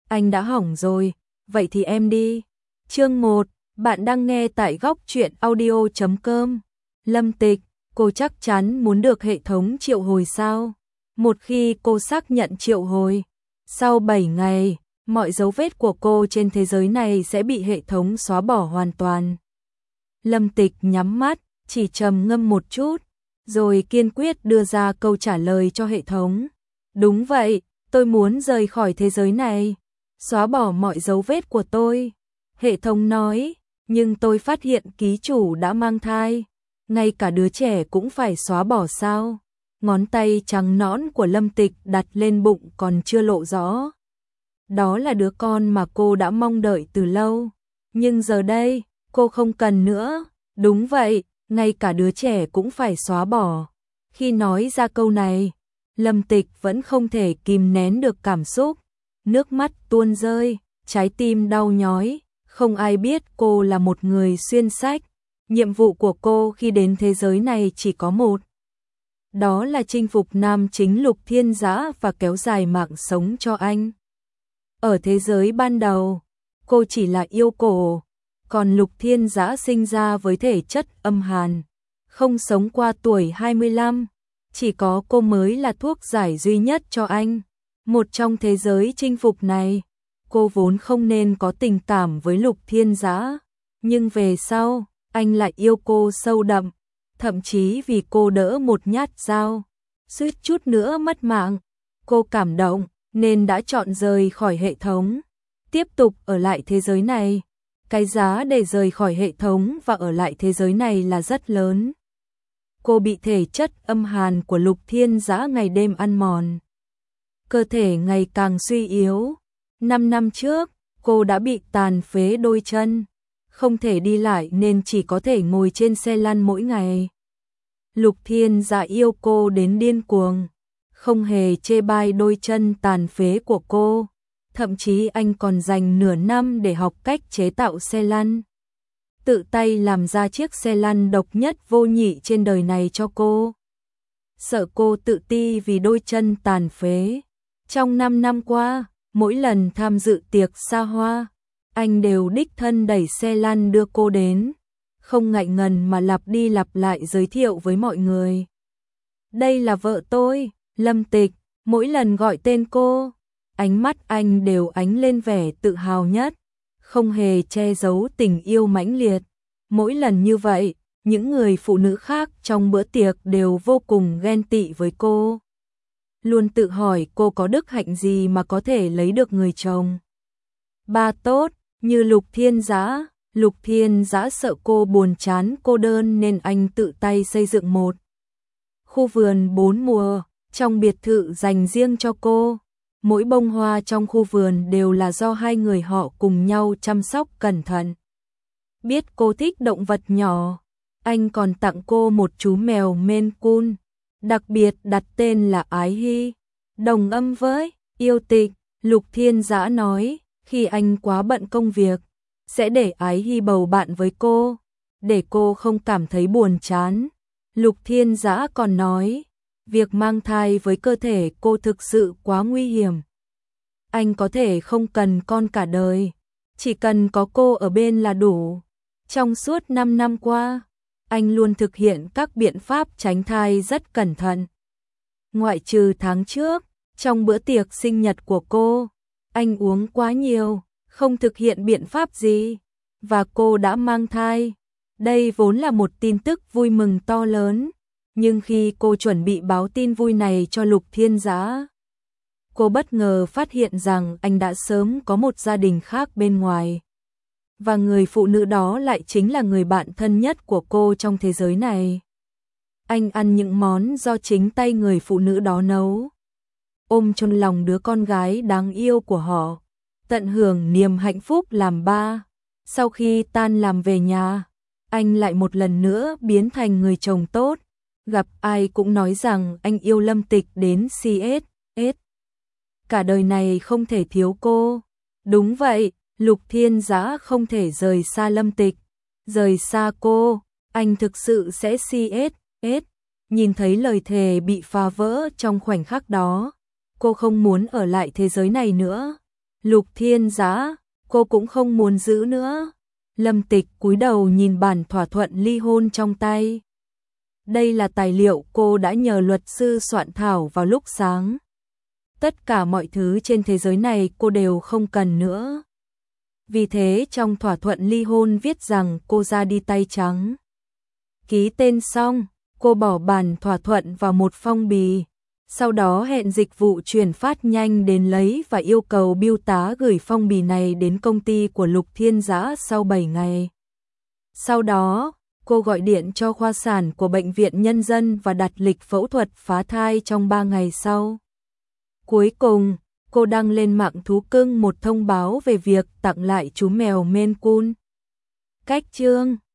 Anh đã hỏng rồi, vậy thì em đi. Chương 1, bạn đang nghe tại góc truyện audio.com. Lâm Tịch, cô chắc chắn muốn được hệ thống triệu hồi sao? Một khi cô xác nhận triệu hồi, sau 7 ngày, mọi dấu vết của cô trên thế giới này sẽ bị hệ thống xóa bỏ hoàn toàn. Lâm Tịch nhắm mắt, chỉ trầm ngâm một chút, rồi kiên quyết đưa ra câu trả lời cho hệ thống. Đúng vậy, tôi muốn rời khỏi thế giới này, xóa bỏ mọi dấu vết của tôi. Hệ thống nói, nhưng tôi phát hiện ký chủ đã mang thai, ngay cả đứa trẻ cũng phải xóa bỏ sao? Ngón tay trắng nõn của Lâm Tịch đặt lên bụng còn chưa lộ rõ. Đó là đứa con mà cô đã mong đợi từ lâu, nhưng giờ đây, cô không cần nữa. Đúng vậy, ngay cả đứa trẻ cũng phải xóa bỏ. Khi nói ra câu này, Lâm Tịch vẫn không thể kìm nén được cảm xúc, nước mắt tuôn rơi, trái tim đau nhói. Không ai biết cô là một người xuyên sách, nhiệm vụ của cô khi đến thế giới này chỉ có một. Đó là chinh phục nam chính Lục Thiên Dã và kéo dài mạng sống cho anh. Ở thế giới ban đầu, cô chỉ là yêu cổ, còn Lục Thiên Dã sinh ra với thể chất âm hàn, không sống qua tuổi 25, chỉ có cô mới là thuốc giải duy nhất cho anh. Một trong thế giới chinh phục này, cô vốn không nên có tình cảm với Lục Thiên Dã, nhưng về sau, anh lại yêu cô sâu đậm, thậm chí vì cô đỡ một nhát dao, suýt chút nữa mất mạng. Cô cảm động, nên đã chọn rời khỏi hệ thống, tiếp tục ở lại thế giới này. Cái giá để rời khỏi hệ thống và ở lại thế giới này là rất lớn. Cô bị thể chất âm hàn của Lục Thiên Dã ngày đêm ăn mòn, cơ thể ngày càng suy yếu. 5 năm trước, cô đã bị tàn phế đôi chân, không thể đi lại nên chỉ có thể ngồi trên xe lăn mỗi ngày. Lục Thiên Dã yêu cô đến điên cuồng, không hề chê bai đôi chân tàn phế của cô, thậm chí anh còn dành nửa năm để học cách chế tạo xe lăn, tự tay làm ra chiếc xe lăn độc nhất vô nhị trên đời này cho cô. Sợ cô tự ti vì đôi chân tàn phế. Trong 5 năm qua, mỗi lần tham dự tiệc xa hoa, anh đều đích thân đẩy xe lăn đưa cô đến, không ngại ngần mà lặp đi lặp lại giới thiệu với mọi người. Đây là vợ tôi, Lâm Tịch. Mỗi lần gọi tên cô, ánh mắt anh đều ánh lên vẻ tự hào nhất, không hề che giấu tình yêu mãnh liệt. Mỗi lần như vậy, những người phụ nữ khác trong bữa tiệc đều vô cùng ghen tị với cô, luôn tự hỏi cô có đức hạnh gì mà có thể lấy được người chồng ba tốt như Lục Thiên Dã. Lục Thiên Dã sợ cô buồn chán cô đơn nên anh tự tay xây dựng một khu vườn 4 mùa trong biệt thự dành riêng cho cô. Mỗi bông hoa trong khu vườn đều là do hai người họ cùng nhau chăm sóc cẩn thận. Biết cô thích động vật nhỏ, anh còn tặng cô một chú mèo Maine Coon, đặc biệt đặt tên là Ái Hy, đồng âm với yêu Tịch. Lục Thiên Dã nói, khi anh quá bận công việc, sẽ để Ái Hy bầu bạn với cô, để cô không cảm thấy buồn chán. Lục Thiên Dã còn nói, việc mang thai với cơ thể cô thực sự quá nguy hiểm. Anh có thể không cần con cả đời, chỉ cần có cô ở bên là đủ. Trong suốt 5 năm qua, anh luôn thực hiện các biện pháp tránh thai rất cẩn thận. Ngoại trừ tháng trước, trong bữa tiệc sinh nhật của cô, anh uống quá nhiều, không thực hiện biện pháp gì, và cô đã mang thai. Đây vốn là một tin tức vui mừng to lớn, nhưng khi cô chuẩn bị báo tin vui này cho Lục Thiên Dã, cô bất ngờ phát hiện rằng anh đã sớm có một gia đình khác bên ngoài. Và người phụ nữ đó lại chính là người bạn thân nhất của cô trong thế giới này. Anh ăn những món do chính tay người phụ nữ đó nấu, ôm trong lòng đứa con gái đáng yêu của họ, tận hưởng niềm hạnh phúc làm ba. Sau khi tan làm về nhà, anh lại một lần nữa biến thành người chồng tốt, gặp ai cũng nói rằng anh yêu Lâm Tịch đến CS. Cả đời này không thể thiếu cô. Đúng vậy, Lục Thiên Dã không thể rời xa Lâm Tịch, rời xa cô, anh thực sự sẽ CS. Nhìn thấy lời thề bị phá vỡ trong khoảnh khắc đó, cô không muốn ở lại thế giới này nữa. Lục Thiên Dã, cô cũng không muốn giữ nữa. Lâm Tịch cúi đầu nhìn bản thỏa thuận ly hôn trong tay. Đây là tài liệu cô đã nhờ luật sư soạn thảo vào lúc sáng. Tất cả mọi thứ trên thế giới này cô đều không cần nữa. Vì thế trong thỏa thuận ly hôn viết rằng cô ra đi tay trắng. Ký tên xong, cô bỏ bản thỏa thuận vào một phong bì. Sau đó hẹn dịch vụ chuyển phát nhanh đến lấy và yêu cầu bưu tá gửi phong bì này đến công ty của Lục Thiên Dã sau 7 ngày. Sau đó, cô gọi điện cho khoa sản của Bệnh viện Nhân dân và đặt lịch phẫu thuật phá thai trong 3 ngày sau. Cuối cùng, cô đăng lên mạng thú cưng một thông báo về việc tặng lại chú mèo Maine Coon. Cách chương